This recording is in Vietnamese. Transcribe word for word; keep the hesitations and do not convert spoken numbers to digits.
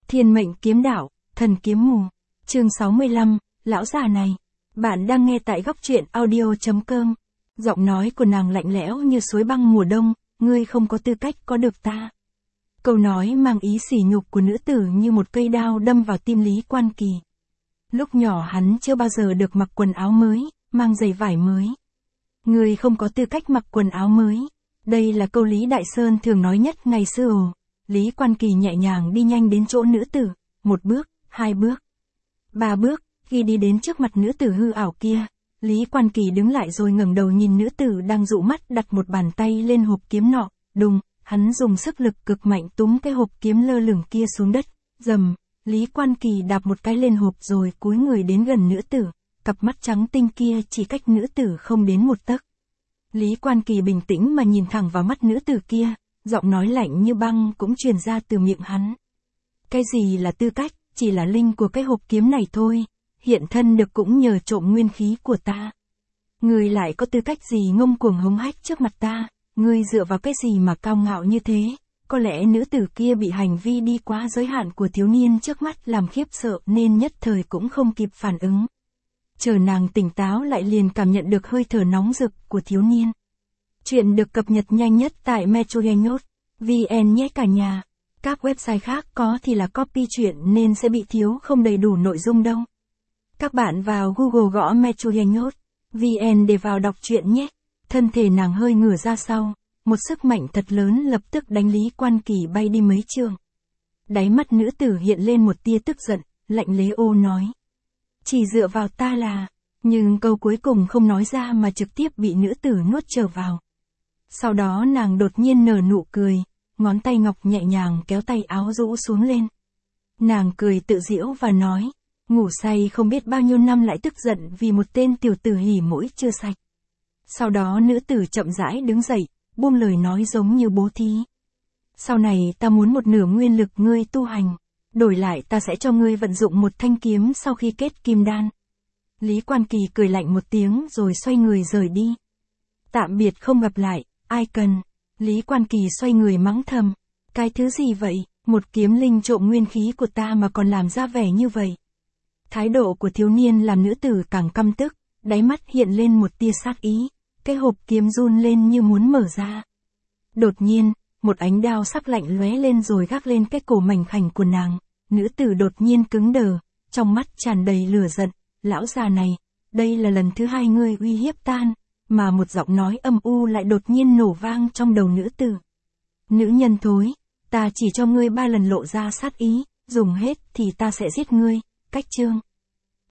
Thiên mệnh kiếm đạo, thần kiếm mù. Chương sáu mươi lăm, lão già này. Bạn đang nghe tại góc truyện audio chấm com. Giọng nói của nàng lạnh lẽo như suối băng mùa đông, ngươi không có tư cách có được ta. Câu nói mang ý sỉ nhục của nữ tử như một cây đao đâm vào tim Lý Quan Kỳ. Lúc nhỏ hắn chưa bao giờ được mặc quần áo mới, mang giày vải mới. Ngươi không có tư cách mặc quần áo mới. Đây là câu Lý Đại Sơn thường nói nhất ngày xưa. Lý Quan Kỳ nhẹ nhàng đi nhanh đến chỗ nữ tử, một bước, hai bước, ba bước, khi đi đến trước mặt nữ tử hư ảo kia, Lý Quan Kỳ đứng lại rồi ngẩng đầu nhìn nữ tử đang dụ mắt đặt một bàn tay lên hộp kiếm nọ, đùng, hắn dùng sức lực cực mạnh túm cái hộp kiếm lơ lửng kia xuống đất, dầm, Lý Quan Kỳ đạp một cái lên hộp rồi cúi người đến gần nữ tử, cặp mắt trắng tinh kia chỉ cách nữ tử không đến một tấc. Lý Quan Kỳ bình tĩnh mà nhìn thẳng vào mắt nữ tử kia, giọng nói lạnh như băng cũng truyền ra từ miệng hắn. Cái gì là tư cách, chỉ là linh của cái hộp kiếm này thôi, hiện thân được cũng nhờ trộm nguyên khí của ta. Ngươi lại có tư cách gì ngông cuồng hống hách trước mặt ta, ngươi dựa vào cái gì mà cao ngạo như thế? Có lẽ nữ tử kia bị hành vi đi quá giới hạn của thiếu niên trước mắt làm khiếp sợ nên nhất thời cũng không kịp phản ứng. Chờ nàng tỉnh táo lại liền cảm nhận được hơi thở nóng rực của thiếu niên. Chuyện được cập nhật nhanh nhất tại metrogenhot chấm vn nhé cả nhà. Các website khác có thì là copy chuyện nên sẽ bị thiếu không đầy đủ nội dung đâu. Các bạn vào Google gõ metrogenhot chấm vn để vào đọc truyện nhé. Thân thể nàng hơi ngửa ra sau, một sức mạnh thật lớn lập tức đánh Lý Quan Kỳ bay đi mấy trường. Đáy mắt nữ tử hiện lên một tia tức giận, lạnh lẽo ô nói. Chỉ dựa vào ta là, nhưng câu cuối cùng không nói ra mà trực tiếp bị nữ tử nuốt trở vào. Sau đó nàng đột nhiên nở nụ cười, ngón tay ngọc nhẹ nhàng kéo tay áo rũ xuống lên. Nàng cười tự giễu và nói, ngủ say không biết bao nhiêu năm lại tức giận vì một tên tiểu tử hỉ mũi chưa sạch. Sau đó nữ tử chậm rãi đứng dậy, buông lời nói giống như bố thí. Sau này ta muốn một nửa nguyên lực ngươi tu hành, đổi lại ta sẽ cho ngươi vận dụng một thanh kiếm sau khi kết kim đan. Lý Quan Kỳ cười lạnh một tiếng rồi xoay người rời đi. Tạm biệt không gặp lại, ai cần. Lý Quan Kỳ xoay người mắng thầm. Cái thứ gì vậy, một kiếm linh trộm nguyên khí của ta mà còn làm ra vẻ như vậy. Thái độ của thiếu niên làm nữ tử càng căm tức, đáy mắt hiện lên một tia sát ý, cái hộp kiếm run lên như muốn mở ra. Đột nhiên, một ánh đao sắc lạnh lóe lên rồi gác lên cái cổ mảnh khảnh của nàng, nữ tử đột nhiên cứng đờ, trong mắt tràn đầy lửa giận, lão già này, đây là lần thứ hai ngươi uy hiếp tan, mà một giọng nói âm u lại đột nhiên nổ vang trong đầu nữ tử. Nữ nhân thối, ta chỉ cho ngươi ba lần lộ ra sát ý, dùng hết thì ta sẽ giết ngươi, cách chương.